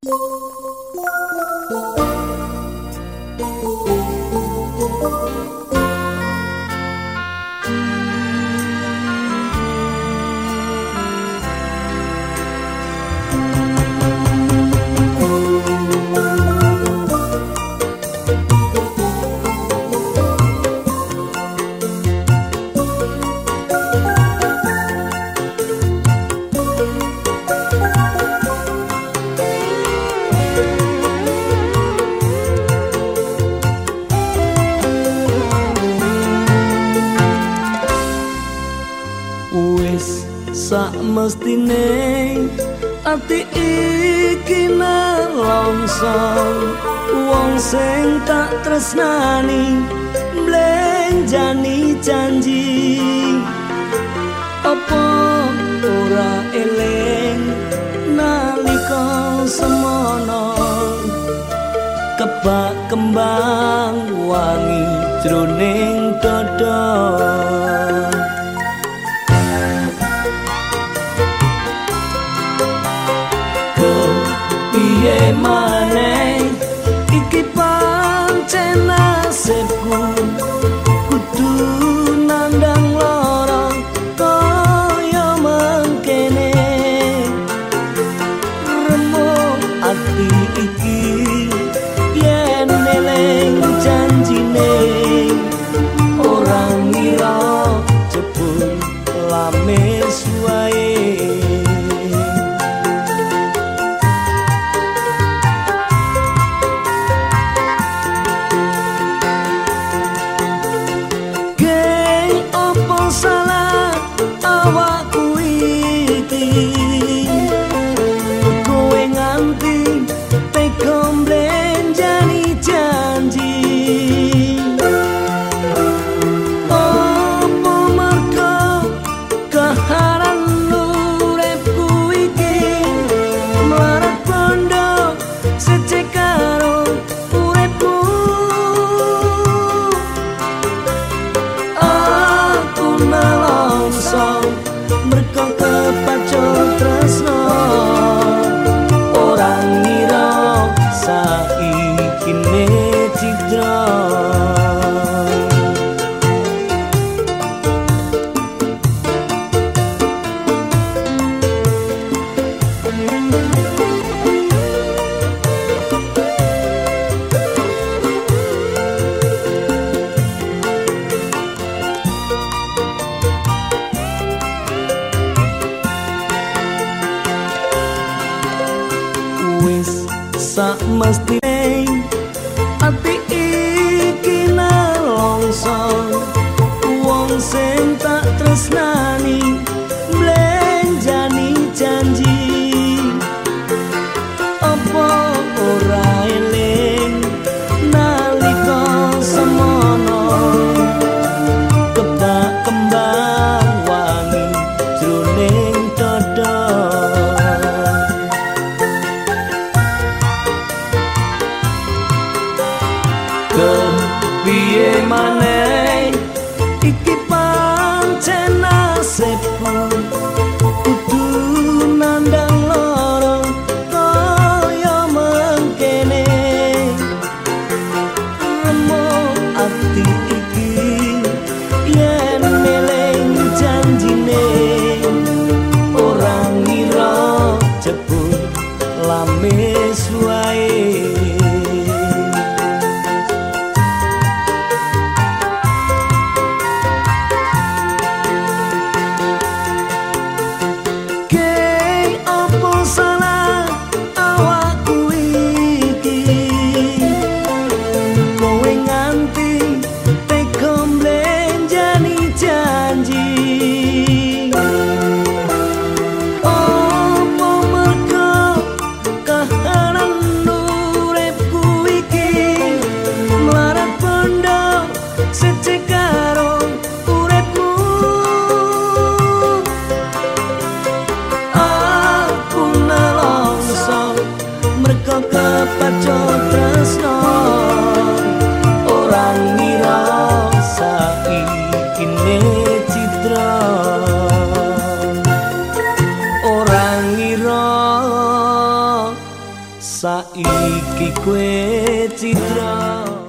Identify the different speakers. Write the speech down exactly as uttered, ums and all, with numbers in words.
Speaker 1: Sak mestine ati iki nelongso wong sing tak tresnani mblenjani janji apa ora eling nalika semono kebak kembang wangi jroning dada. Piye maneh iki pancen nasibku kudu nandang lara kaya mangkene remuk ati iki yen eling janjine ora ngira jebul lames wae. Sak mestine ati iki nelongso wong sing tak tresnani mblenjani janji apa ora eling nalika semono kebak kembang wangi jroning dada. Piye maneh iki pancen saiki kowe citra